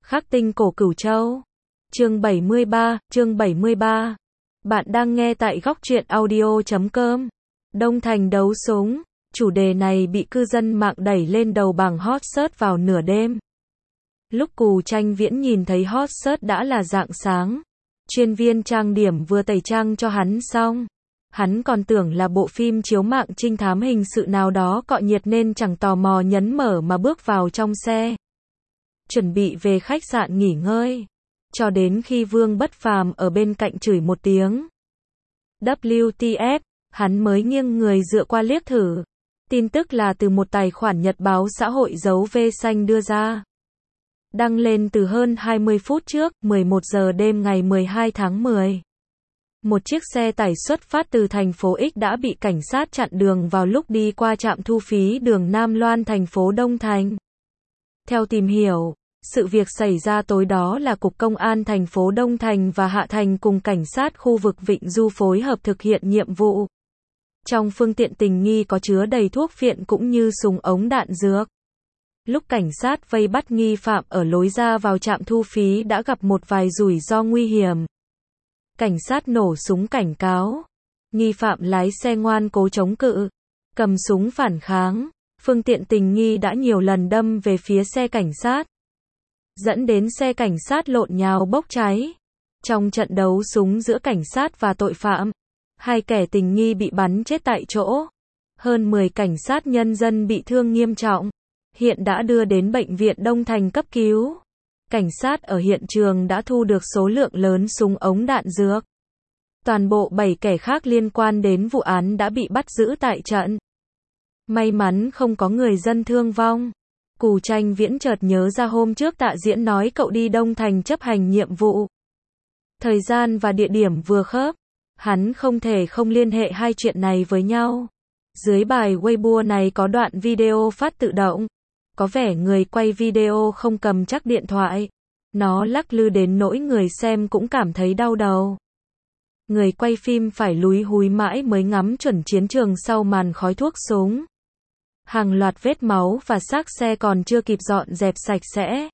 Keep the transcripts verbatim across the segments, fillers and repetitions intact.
Khắc tinh cổ Cửu Châu. Chương bảy mươi ba, chương bảy mươi ba. Bạn đang nghe tại góc truyện audio chấm com. Đông Thành đấu súng. Chủ đề này bị cư dân mạng đẩy lên đầu bảng hot search vào nửa đêm. Lúc Cù Tranh Viễn nhìn thấy hot search đã là rạng sáng. Chuyên viên trang điểm vừa tẩy trang cho hắn xong. Hắn còn tưởng là bộ phim chiếu mạng trinh thám hình sự nào đó cọ nhiệt nên chẳng tò mò nhấn mở mà bước vào trong xe. Chuẩn bị về khách sạn nghỉ ngơi. Cho đến khi Vương Bất Phàm ở bên cạnh chửi một tiếng W T F, hắn mới nghiêng người dựa qua liếc thử. Tin tức là từ một tài khoản nhật báo xã hội dấu V xanh đưa ra. Đăng lên từ hơn hai mươi phút trước, mười một giờ đêm ngày mười hai tháng mười. Một chiếc xe tải xuất phát từ thành phố X đã bị cảnh sát chặn đường vào lúc đi qua trạm thu phí đường Nam Loan thành phố Đông Thành. Theo tìm hiểu, sự việc xảy ra tối đó là Cục Công an thành phố Đông Thành và Hạ Thành cùng cảnh sát khu vực Vịnh Du phối hợp thực hiện nhiệm vụ. Trong phương tiện tình nghi có chứa đầy thuốc phiện cũng như súng ống đạn dược. Lúc cảnh sát vây bắt nghi phạm ở lối ra vào trạm thu phí đã gặp một vài rủi ro nguy hiểm. Cảnh sát nổ súng cảnh cáo. Nghi phạm lái xe ngoan cố chống cự, cầm súng phản kháng. Phương tiện tình nghi đã nhiều lần đâm về phía xe cảnh sát, dẫn đến xe cảnh sát lộn nhào bốc cháy. Trong trận đấu súng giữa cảnh sát và tội phạm, hai kẻ tình nghi bị bắn chết tại chỗ. Hơn mười cảnh sát nhân dân bị thương nghiêm trọng, hiện đã đưa đến bệnh viện Đông Thành cấp cứu. Cảnh sát ở hiện trường đã thu được số lượng lớn súng ống đạn dược. Toàn bộ bảy kẻ khác liên quan đến vụ án đã bị bắt giữ tại trận. May mắn không có người dân thương vong. Cù Tranh Viễn chợt nhớ ra hôm trước Tạ Diễn nói cậu đi Đông Thành chấp hành nhiệm vụ. Thời gian và địa điểm vừa khớp. Hắn không thể không liên hệ hai chuyện này với nhau. Dưới bài Weibo này có đoạn video phát tự động. Có vẻ người quay video không cầm chắc điện thoại. Nó lắc lư đến nỗi người xem cũng cảm thấy đau đầu. Người quay phim phải lúi húi mãi mới ngắm chuẩn chiến trường sau màn khói thuốc súng. Hàng loạt vết máu và xác xe còn chưa kịp dọn dẹp sạch sẽ.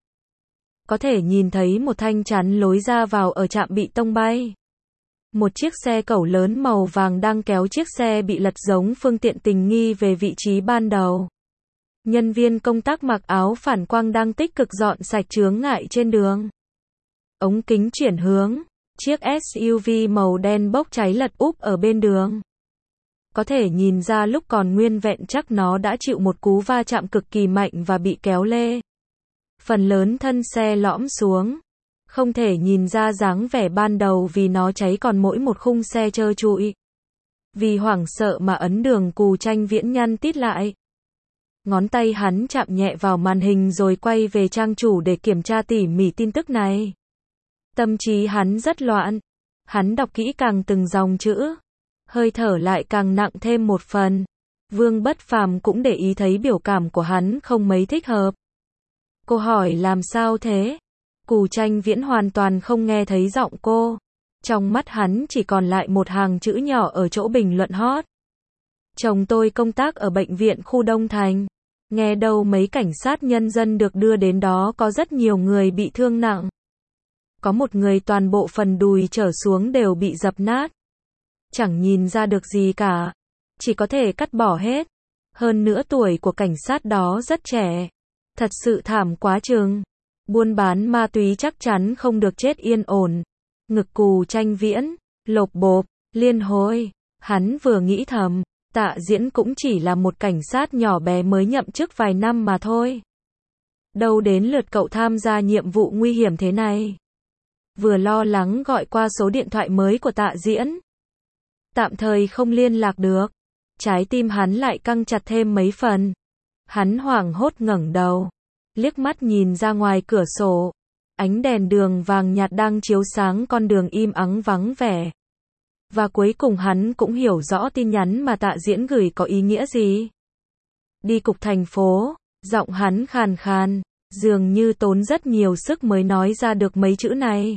Có thể nhìn thấy một thanh chắn lối ra vào ở trạm bị tông bay. Một chiếc xe cẩu lớn màu vàng đang kéo chiếc xe bị lật giống phương tiện tình nghi về vị trí ban đầu. Nhân viên công tác mặc áo phản quang đang tích cực dọn sạch chướng ngại trên đường. Ống kính chuyển hướng, chiếc S U V màu đen bốc cháy lật úp ở bên đường. Có thể nhìn ra lúc còn nguyên vẹn chắc nó đã chịu một cú va chạm cực kỳ mạnh và bị kéo lê. Phần lớn thân xe lõm xuống. Không thể nhìn ra dáng vẻ ban đầu vì nó cháy còn mỗi một khung xe trơ trụi. Vì hoảng sợ mà ấn đường Cù Tranh Viễn nhăn tít lại. Ngón tay hắn chạm nhẹ vào màn hình rồi quay về trang chủ để kiểm tra tỉ mỉ tin tức này. Tâm trí hắn rất loạn. Hắn đọc kỹ càng từng dòng chữ. Hơi thở lại càng nặng thêm một phần. Vương Bất Phàm cũng để ý thấy biểu cảm của hắn không mấy thích hợp. Cô hỏi làm sao thế? Cù Tranh Viễn hoàn toàn không nghe thấy giọng cô. Trong mắt hắn chỉ còn lại một hàng chữ nhỏ ở chỗ bình luận hot. Chồng tôi công tác ở bệnh viện khu Đông Thành. Nghe đâu mấy cảnh sát nhân dân được đưa đến đó có rất nhiều người bị thương nặng. Có một người toàn bộ phần đùi trở xuống đều bị dập nát. Chẳng nhìn ra được gì cả. Chỉ có thể cắt bỏ hết. Hơn nữa tuổi của cảnh sát đó rất trẻ. Thật sự thảm quá chừng. Buôn bán ma túy chắc chắn không được chết yên ổn. Ngực Cù Tranh Viễn lộp bộp, liên hồi. Hắn vừa nghĩ thầm, Tạ Diễn cũng chỉ là một cảnh sát nhỏ bé mới nhậm chức vài năm mà thôi. Đâu đến lượt cậu tham gia nhiệm vụ nguy hiểm thế này. Vừa lo lắng gọi qua số điện thoại mới của Tạ Diễn. Tạm thời không liên lạc được. Trái tim hắn lại căng chặt thêm mấy phần. Hắn hoảng hốt ngẩng đầu, liếc mắt nhìn ra ngoài cửa sổ. Ánh đèn đường vàng nhạt đang chiếu sáng con đường im ắng vắng vẻ. Và cuối cùng hắn cũng hiểu rõ tin nhắn mà Tạ Diễn gửi có ý nghĩa gì. Đi cục thành phố, giọng hắn khàn khàn, dường như tốn rất nhiều sức mới nói ra được mấy chữ này.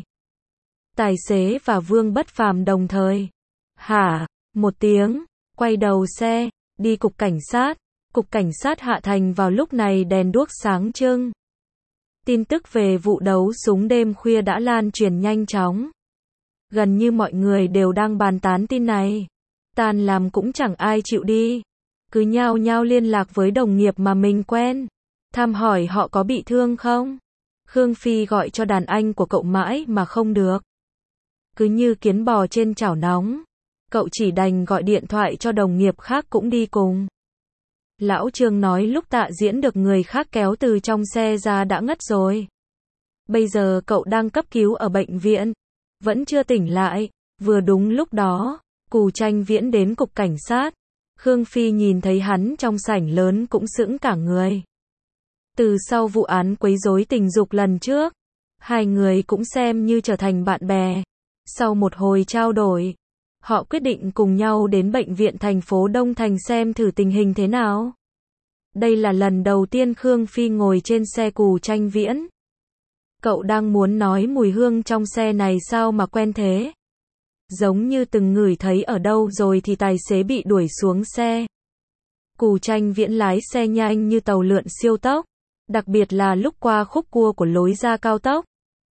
Tài xế và Vương Bất Phàm đồng thời. Hả? Một tiếng, quay đầu xe, đi cục cảnh sát. Cục cảnh sát Hạ Thành vào lúc này đèn đuốc sáng trưng. Tin tức về vụ đấu súng đêm khuya đã lan truyền nhanh chóng. Gần như mọi người đều đang bàn tán tin này. Tan làm cũng chẳng ai chịu đi. Cứ nhao nhao liên lạc với đồng nghiệp mà mình quen. Thăm hỏi họ có bị thương không? Khương Phi gọi cho đàn anh của cậu mãi mà không được. Cứ như kiến bò trên chảo nóng. Cậu chỉ đành gọi điện thoại cho đồng nghiệp khác cũng đi cùng. Lão Trương nói lúc Tạ Diễn được người khác kéo từ trong xe ra đã ngất rồi. Bây giờ cậu đang cấp cứu ở bệnh viện. Vẫn chưa tỉnh lại. Vừa đúng lúc đó, Cù Tranh Viễn đến cục cảnh sát. Khương Phi nhìn thấy hắn trong sảnh lớn cũng sững cả người. Từ sau vụ án quấy rối tình dục lần trước, hai người cũng xem như trở thành bạn bè. Sau một hồi trao đổi, họ quyết định cùng nhau đến bệnh viện thành phố Đông Thành xem thử tình hình thế nào. Đây là lần đầu tiên Khương Phi ngồi trên xe Cù Tranh Viễn. Cậu đang muốn nói mùi hương trong xe này sao mà quen thế. Giống như từng ngửi thấy ở đâu rồi thì tài xế bị đuổi xuống xe. Cù Tranh Viễn lái xe nhanh như tàu lượn siêu tốc, đặc biệt là lúc qua khúc cua của lối ra cao tốc.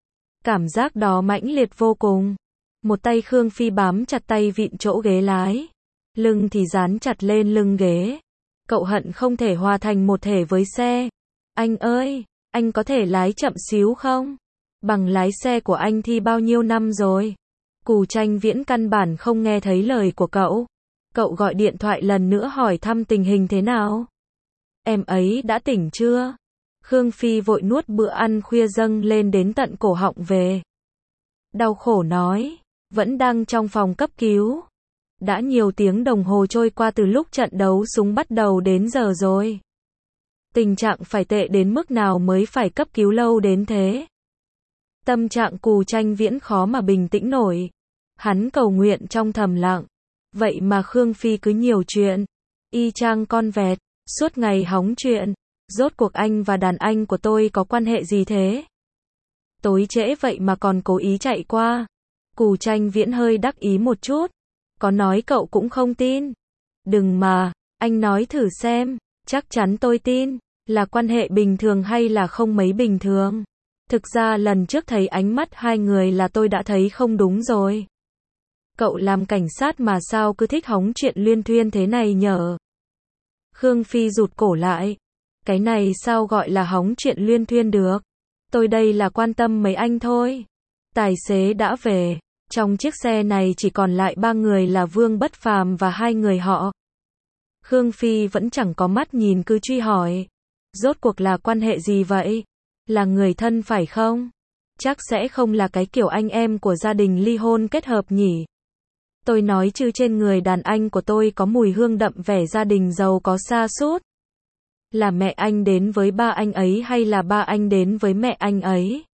Cảm giác đó mãnh liệt vô cùng. Một tay Khương Phi bám chặt tay vịn chỗ ghế lái, lưng thì dán chặt lên lưng ghế. Cậu hận không thể hòa thành một thể với xe. Anh ơi, anh có thể lái chậm xíu không? Bằng lái xe của anh thi bao nhiêu năm rồi? Cù Tranh Viễn căn bản không nghe thấy lời của cậu. Cậu gọi điện thoại lần nữa hỏi thăm tình hình thế nào. Em ấy đã tỉnh chưa? Khương Phi vội nuốt bữa ăn khuya dâng lên đến tận cổ họng về. Đau khổ nói, vẫn đang trong phòng cấp cứu. Đã nhiều tiếng đồng hồ trôi qua từ lúc trận đấu súng bắt đầu đến giờ rồi. Tình trạng phải tệ đến mức nào mới phải cấp cứu lâu đến thế? Tâm trạng Cù Tranh Viễn khó mà bình tĩnh nổi. Hắn cầu nguyện trong thầm lặng. Vậy mà Khương Phi cứ nhiều chuyện. Y chang con vẹt, suốt ngày hóng chuyện. Rốt cuộc anh và đàn anh của tôi có quan hệ gì thế? Tối trễ vậy mà còn cố ý chạy qua. Cù Tranh Viễn hơi đắc ý một chút. Có nói cậu cũng không tin. Đừng mà, anh nói thử xem. Chắc chắn tôi tin. Là quan hệ bình thường hay là không mấy bình thường? Thực ra lần trước thấy ánh mắt hai người là tôi đã thấy không đúng rồi. Cậu làm cảnh sát mà sao cứ thích hóng chuyện luyên thuyên thế này nhở? Khương Phi rụt cổ lại. Cái này sao gọi là hóng chuyện luyên thuyên được? Tôi đây là quan tâm mấy anh thôi. Tài xế đã về. Trong chiếc xe này chỉ còn lại ba người là Vương Bất Phàm và hai người họ. Khương Phi vẫn chẳng có mắt nhìn cứ truy hỏi. Rốt cuộc là quan hệ gì vậy? Là người thân phải không? Chắc sẽ không là cái kiểu anh em của gia đình ly hôn kết hợp nhỉ? Tôi nói chứ trên người đàn anh của tôi có mùi hương đậm vẻ gia đình giàu có sa sút. Là mẹ anh đến với ba anh ấy hay là ba anh đến với mẹ anh ấy?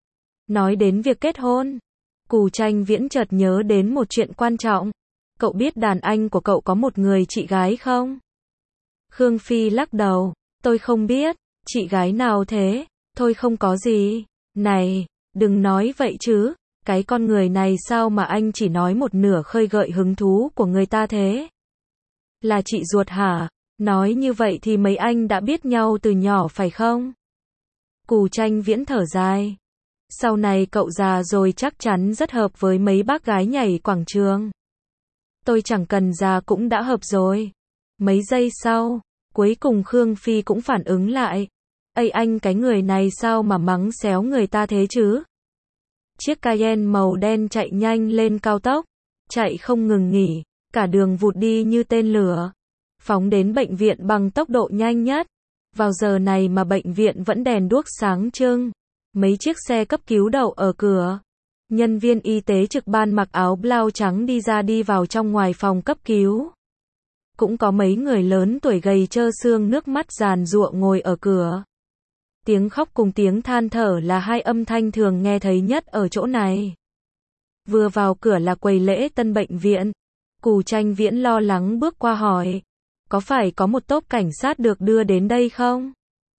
Nói đến việc kết hôn, Cù Tranh Viễn chợt nhớ đến một chuyện quan trọng. Cậu biết đàn anh của cậu có một người chị gái không? Khương Phi lắc đầu. Tôi không biết. Chị gái nào thế? Thôi không có gì. Này, đừng nói vậy chứ. Cái con người này sao mà anh chỉ nói một nửa khơi gợi hứng thú của người ta thế? Là chị ruột hả? Nói như vậy thì mấy anh đã biết nhau từ nhỏ phải không? Cù Tranh Viễn thở dài. Sau này cậu già rồi chắc chắn rất hợp với mấy bác gái nhảy quảng trường. Tôi chẳng cần già cũng đã hợp rồi. Mấy giây sau, cuối cùng Khương Phi cũng phản ứng lại. Ây anh cái người này sao mà mắng xéo người ta thế chứ? Chiếc Cayenne màu đen chạy nhanh lên cao tốc. Chạy không ngừng nghỉ. Cả đường vụt đi như tên lửa. Phóng đến bệnh viện bằng tốc độ nhanh nhất. Vào giờ này mà bệnh viện vẫn đèn đuốc sáng trưng. Mấy chiếc xe cấp cứu đậu ở cửa. Nhân viên y tế trực ban mặc áo blau trắng đi ra đi vào trong ngoài phòng cấp cứu. Cũng có mấy người lớn tuổi gầy trơ xương nước mắt giàn giụa ngồi ở cửa. Tiếng khóc cùng tiếng than thở là hai âm thanh thường nghe thấy nhất ở chỗ này. Vừa vào cửa là quầy lễ tân bệnh viện. Cù Tranh Viễn lo lắng bước qua hỏi. Có phải có một tốp cảnh sát được đưa đến đây không?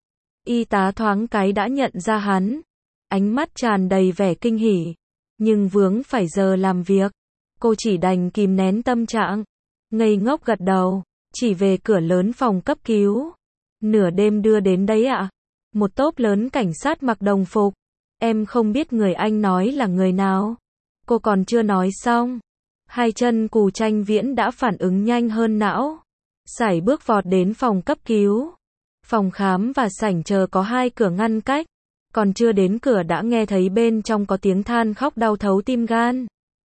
Y tá thoáng cái đã nhận ra hắn. Ánh mắt tràn đầy vẻ kinh hỉ. Nhưng vướng phải giờ làm việc. Cô chỉ đành kìm nén tâm trạng. Ngây ngốc gật đầu. Chỉ về cửa lớn phòng cấp cứu. Nửa đêm đưa đến đấy ạ? Một tốp lớn cảnh sát mặc đồng phục. Em không biết người anh nói là người nào. Cô còn chưa nói xong. Hai chân Cù Tranh Viễn đã phản ứng nhanh hơn não. Sải bước vọt đến phòng cấp cứu. Phòng khám và sảnh chờ có hai cửa ngăn cách. Còn chưa đến cửa đã nghe thấy bên trong có tiếng than khóc đau thấu tim gan.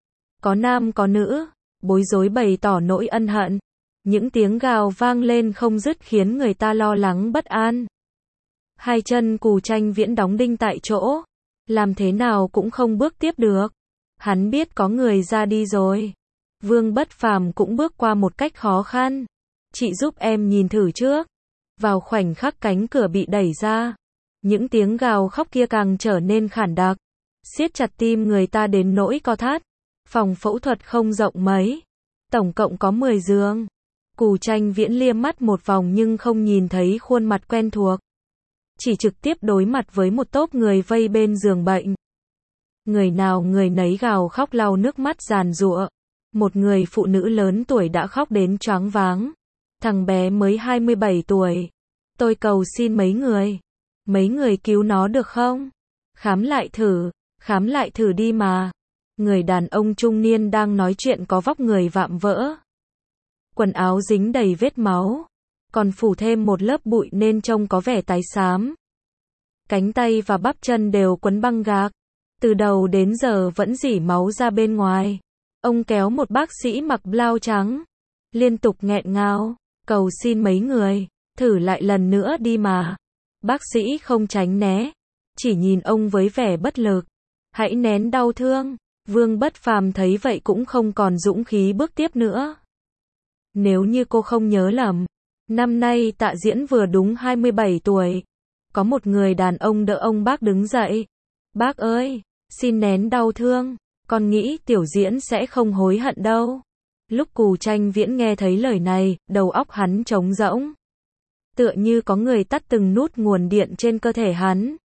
Có nam có nữ, bối rối bày tỏ nỗi ân hận. Những tiếng gào vang lên không dứt khiến người ta lo lắng bất an. Hai chân Cù Tranh Viễn đóng đinh tại chỗ. Làm thế nào cũng không bước tiếp được. Hắn biết có người ra đi rồi. Vương Bất Phàm cũng bước qua một cách khó khăn. Chị giúp em nhìn thử trước. Vào khoảnh khắc cánh cửa bị đẩy ra. Những tiếng gào khóc kia càng trở nên khản đặc. Siết chặt tim người ta đến nỗi co thắt. Phòng phẫu thuật không rộng mấy. Tổng cộng có mười giường. Cù Tranh Viễn liếc mắt một vòng nhưng không nhìn thấy khuôn mặt quen thuộc. Chỉ trực tiếp đối mặt với một tốp người vây bên giường bệnh. Người nào người nấy gào khóc lau nước mắt giàn giụa. Một người phụ nữ lớn tuổi đã khóc đến choáng váng. Thằng bé mới hai mươi bảy tuổi. Tôi cầu xin mấy người. Mấy người cứu nó được không? Khám lại thử. Khám lại thử đi mà. Người đàn ông trung niên đang nói chuyện có vóc người vạm vỡ. Quần áo dính đầy vết máu. Còn phủ thêm một lớp bụi nên trông có vẻ tái xám. Cánh tay và bắp chân đều quấn băng gạc. Từ đầu đến giờ vẫn rỉ máu ra bên ngoài. Ông kéo một bác sĩ mặc blau trắng. Liên tục nghẹn ngào. Cầu xin mấy người. Thử lại lần nữa đi mà. Bác sĩ không tránh né. Chỉ nhìn ông với vẻ bất lực. Hãy nén đau thương. Vương Bất Phàm thấy vậy cũng không còn dũng khí bước tiếp nữa. Nếu như cô không nhớ lầm. Năm nay Tạ Diễn vừa đúng hai mươi bảy tuổi. Có một người đàn ông đỡ ông bác đứng dậy. Bác ơi, xin nén đau thương. Con nghĩ Tiểu Diễn sẽ không hối hận đâu. Lúc Cù Tranh Viễn nghe thấy lời này, đầu óc hắn trống rỗng. Tựa như có người tắt từng nút nguồn điện trên cơ thể hắn.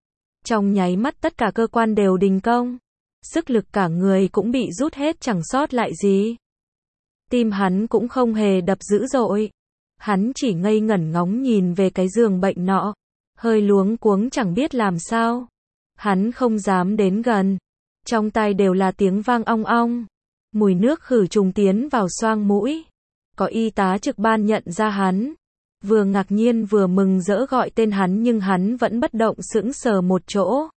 Trong nháy mắt tất cả cơ quan đều đình công. Sức lực cả người cũng bị rút hết chẳng sót lại gì. Tim hắn cũng không hề đập dữ dội. Hắn chỉ ngây ngẩn ngóng nhìn về cái giường bệnh nọ. Hơi luống cuống chẳng biết làm sao. Hắn không dám đến gần. Trong tai đều là tiếng vang ong ong. Mùi nước khử trùng tiến vào xoang mũi. Có y tá trực ban nhận ra hắn. Vừa ngạc nhiên vừa mừng rỡ gọi tên hắn nhưng hắn vẫn bất động sững sờ một chỗ.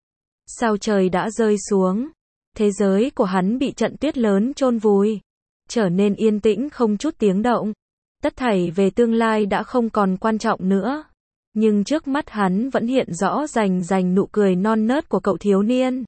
Sao trời đã rơi xuống. Thế giới của hắn bị trận tuyết lớn chôn vùi. Trở nên yên tĩnh không chút tiếng động. Tất thảy về tương lai đã không còn quan trọng nữa. Nhưng trước mắt hắn vẫn hiện rõ rành rành nụ cười non nớt của cậu thiếu niên.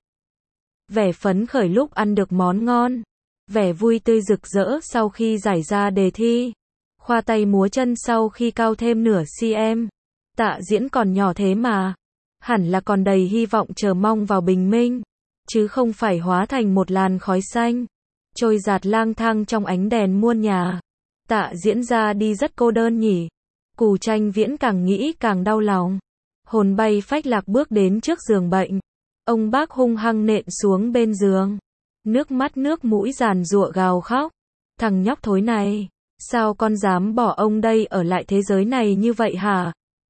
Vẻ phấn khởi lúc ăn được món ngon. Vẻ vui tươi rực rỡ sau khi giải ra đề thi. Khoa tay múa chân sau khi cao thêm nửa cm. Tạ Diễn còn nhỏ thế mà. Hẳn là còn đầy hy vọng chờ mong vào bình minh. Chứ không phải hóa thành một làn khói xanh. Trôi giạt lang thang trong ánh đèn muôn nhà. Tạ Diễn ra đi rất cô đơn nhỉ. Cù Tranh Viễn càng nghĩ càng đau lòng. Hồn bay phách lạc bước đến trước giường bệnh. Ông bác hung hăng nện xuống bên giường. Nước mắt nước mũi giàn giụa gào khóc. Thằng nhóc thối này. Sao con dám bỏ ông đây ở lại thế giới này như vậy hả?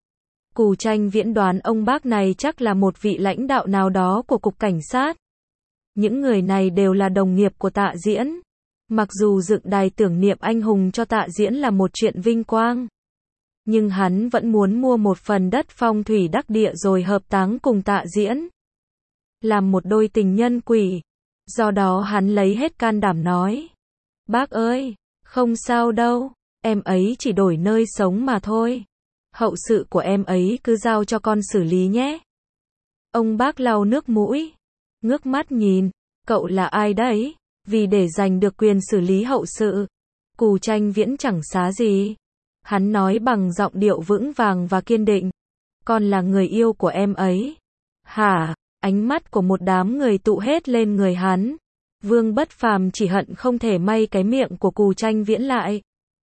Cù Tranh Viễn đoán ông bác này chắc là một vị lãnh đạo nào đó của cục cảnh sát. Những người này đều là đồng nghiệp của Tạ Diễn. Mặc dù dựng đài tưởng niệm anh hùng cho Tạ Diễn là một chuyện vinh quang. Nhưng hắn vẫn muốn mua một phần đất phong thủy đắc địa rồi hợp táng cùng Tạ Diễn. Làm một đôi tình nhân quỷ. Do đó hắn lấy hết can đảm nói. Bác ơi, không sao đâu, em ấy chỉ đổi nơi sống mà thôi. Hậu sự của em ấy cứ giao cho con xử lý nhé. Ông bác lau nước mũi. Ngước mắt nhìn, cậu là ai đấy? Vì để giành được quyền xử lý hậu sự. Cù Tranh Viễn chẳng xá gì. Hắn nói bằng giọng điệu vững vàng và kiên định. Con là người yêu của em ấy. Hả? Ánh mắt của một đám người tụ hết lên người hắn. Vương Bất Phàm chỉ hận không thể may cái miệng của Cù Tranh Viễn lại.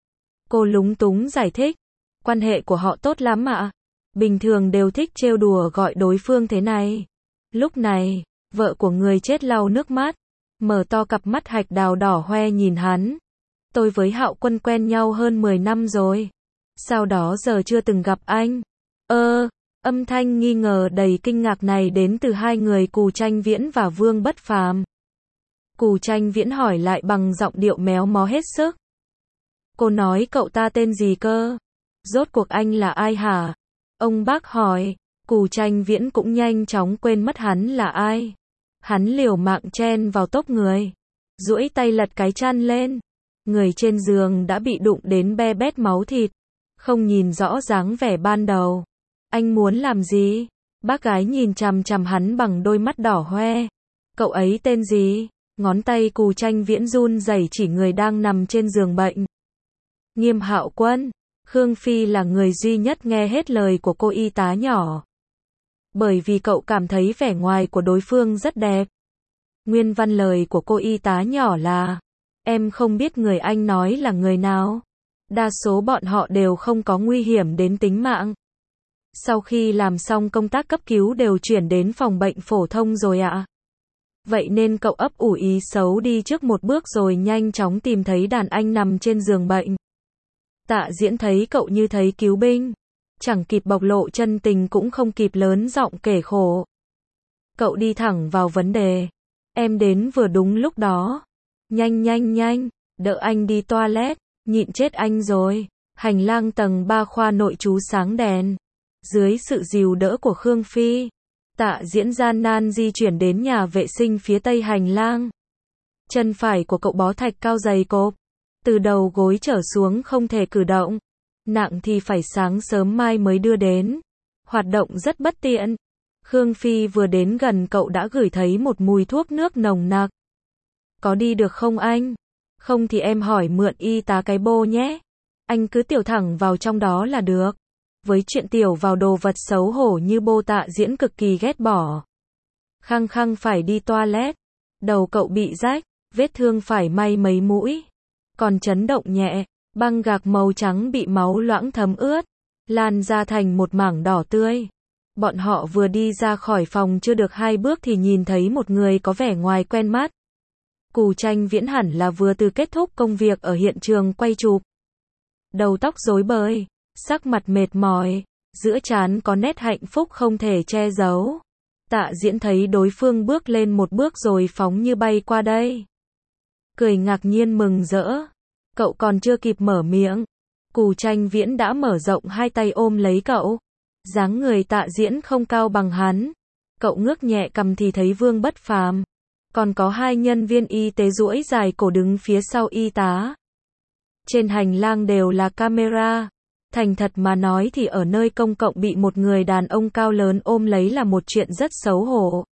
Cô lúng túng giải thích. Quan hệ của họ tốt lắm ạ. Bình thường đều thích trêu đùa gọi đối phương thế này. Lúc này, vợ của người chết lau nước mắt. Mở to cặp mắt hạch đào đỏ hoe nhìn hắn. Tôi với Hạo Quân quen nhau hơn mười năm rồi. Sau đó giờ chưa từng gặp anh. Ơ, Âm thanh nghi ngờ đầy kinh ngạc này đến từ hai người Cù Tranh Viễn và Vương Bất Phàm. Cù Tranh Viễn hỏi lại bằng giọng điệu méo mó hết sức. Cô nói cậu ta tên gì cơ? Rốt cuộc anh là ai hả? Ông bác hỏi. Cù Tranh Viễn cũng nhanh chóng quên mất hắn là ai. Hắn liều mạng chen vào tốp người, duỗi tay lật cái chăn lên. Người trên giường đã bị đụng đến be bét máu thịt, không nhìn rõ dáng vẻ ban đầu. Anh muốn làm gì? Bác gái nhìn chằm chằm hắn bằng đôi mắt đỏ hoe. Cậu ấy tên gì? Ngón tay Cù Tranh Viễn run rẩy chỉ người đang nằm trên giường bệnh. Nghiêm Hạo Quân. Khương Phi là người duy nhất nghe hết lời của cô y tá nhỏ. Bởi vì cậu cảm thấy vẻ ngoài của đối phương rất đẹp. Nguyên văn lời của cô y tá nhỏ là: em không biết người anh nói là người nào. Đa số bọn họ đều không có nguy hiểm đến tính mạng. Sau khi làm xong công tác cấp cứu đều chuyển đến phòng bệnh phổ thông rồi ạ. Vậy nên cậu ấp ủ ý xấu đi trước một bước rồi nhanh chóng tìm thấy đàn anh nằm trên giường bệnh. Tạ Diễn thấy cậu như thấy cứu binh. Chẳng kịp bộc lộ chân tình cũng không kịp lớn giọng kể khổ. Cậu đi thẳng vào vấn đề. Em đến vừa đúng lúc đó. Nhanh nhanh nhanh, đỡ anh đi toilet, nhịn chết anh rồi. Hành lang tầng ba khoa nội trú sáng đèn. Dưới sự dìu đỡ của Khương Phi, Tạ Diễn gian nan di chuyển đến nhà vệ sinh phía tây hành lang. Chân phải của cậu bó thạch cao dày cộp, từ đầu gối trở xuống không thể cử động. Nặng thì phải sáng sớm mai mới đưa đến. Hoạt động rất bất tiện. Khương Phi vừa đến gần cậu đã ngửi thấy một mùi thuốc nước nồng nặc. Có đi được không anh? Không thì em hỏi mượn y tá cái bô nhé. Anh cứ tiểu thẳng vào trong đó là được. Với chuyện tiểu vào đồ vật xấu hổ như bô Tạ Diễn cực kỳ ghét bỏ. Khăng khăng phải đi toilet. Đầu cậu bị rách, vết thương phải may mấy mũi. Còn chấn động nhẹ, băng gạc màu trắng bị máu loãng thấm ướt, lan ra thành một mảng đỏ tươi. Bọn họ vừa đi ra khỏi phòng chưa được hai bước thì nhìn thấy một người có vẻ ngoài quen mắt. Cù Tranh Viễn hẳn là vừa từ kết thúc công việc ở hiện trường quay chụp. Đầu tóc rối bời, sắc mặt mệt mỏi, giữa trán có nét hạnh phúc không thể che giấu. Tạ Diễn thấy đối phương bước lên một bước rồi phóng như bay qua đây. Cười ngạc nhiên mừng rỡ. Cậu còn chưa kịp mở miệng, Cù Tranh Viễn đã mở rộng hai tay ôm lấy cậu. Dáng người Tạ Diễn không cao bằng hắn. Cậu ngước nhẹ cằm thì thấy Vương Bất Phàm. Còn có hai nhân viên y tế duỗi dài cổ đứng phía sau y tá. Trên hành lang đều là camera. Thành thật mà nói thì ở nơi công cộng bị một người đàn ông cao lớn ôm lấy là một chuyện rất xấu hổ.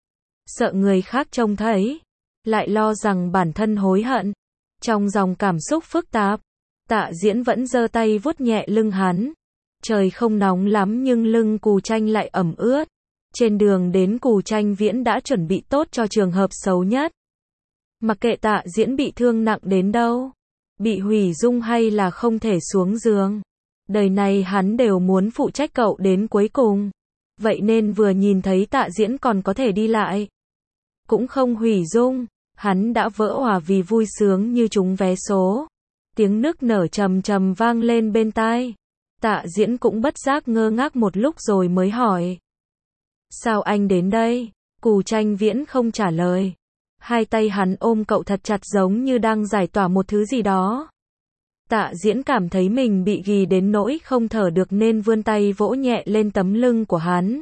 Sợ người khác trông thấy, lại lo rằng bản thân hối hận. Trong dòng cảm xúc phức tạp, Tạ Diễn vẫn giơ tay vuốt nhẹ lưng hắn. Trời không nóng lắm nhưng lưng Cù Tranh lại ẩm ướt. Trên đường đến Cù Tranh Viễn đã chuẩn bị tốt cho trường hợp xấu nhất. Mặc kệ Tạ Diễn bị thương nặng đến đâu, bị hủy dung hay là không thể xuống giường, đời này hắn đều muốn phụ trách cậu đến cuối cùng. Vậy nên vừa nhìn thấy Tạ Diễn còn có thể đi lại, cũng không hủy dung, hắn đã vỡ òa vì vui sướng như trúng vé số. Tiếng nức nở trầm trầm vang lên bên tai. Tạ Diễn cũng bất giác ngơ ngác một lúc rồi mới hỏi. Sao anh đến đây? Cù Tranh Viễn không trả lời. Hai tay hắn ôm cậu thật chặt giống như đang giải tỏa một thứ gì đó. Tạ Diễn cảm thấy mình bị ghì đến nỗi không thở được nên vươn tay vỗ nhẹ lên tấm lưng của hắn.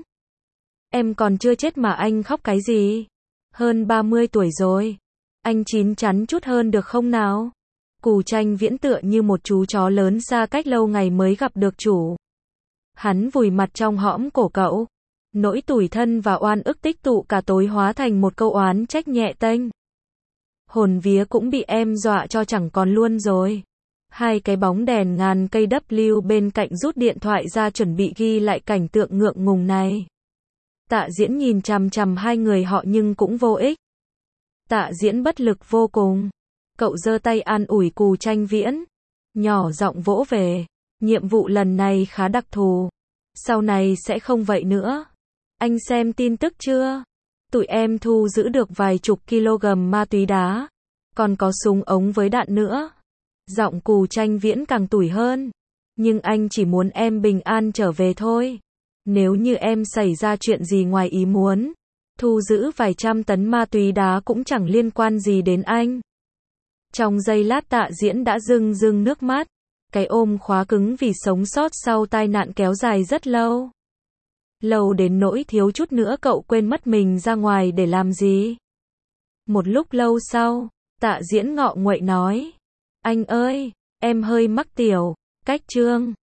Em còn chưa chết mà anh khóc cái gì? Hơn ba mươi tuổi rồi. Anh chín chắn chút hơn được không nào? Cù Tranh Viễn tựa như một chú chó lớn xa cách lâu ngày mới gặp được chủ. Hắn vùi mặt trong hõm cổ cậu. Nỗi tủi thân và oan ức tích tụ cả tối hóa thành một câu oán trách nhẹ tênh. Hồn vía cũng bị em dọa cho chẳng còn luôn rồi. Hai cái bóng đèn ngàn cây W bên cạnh rút điện thoại ra chuẩn bị ghi lại cảnh tượng ngượng ngùng này. Tạ Diễn nhìn chằm chằm hai người họ nhưng cũng vô ích. Tạ Diễn bất lực vô cùng. Cậu giơ tay an ủi Cù Tranh Viễn, nhỏ giọng vỗ về. Nhiệm vụ lần này khá đặc thù. Sau này sẽ không vậy nữa. Anh xem tin tức chưa? Tụi em thu giữ được vài chục kg ma túy đá. Còn có súng ống với đạn nữa. Giọng Cù Tranh Viễn càng tủi hơn. Nhưng anh chỉ muốn em bình an trở về thôi. Nếu như em xảy ra chuyện gì ngoài ý muốn, thu giữ vài trăm tấn ma túy đá cũng chẳng liên quan gì đến anh. Trong giây lát Tạ Diễn đã rưng rưng nước mắt. Cái ôm khóa cứng vì sống sót sau tai nạn kéo dài rất lâu. Lâu đến nỗi thiếu chút nữa cậu quên mất mình ra ngoài để làm gì. Một lúc lâu sau, Tạ Diễn ngọ nguậy nói. Anh ơi, em hơi mắc tiểu, cách chương.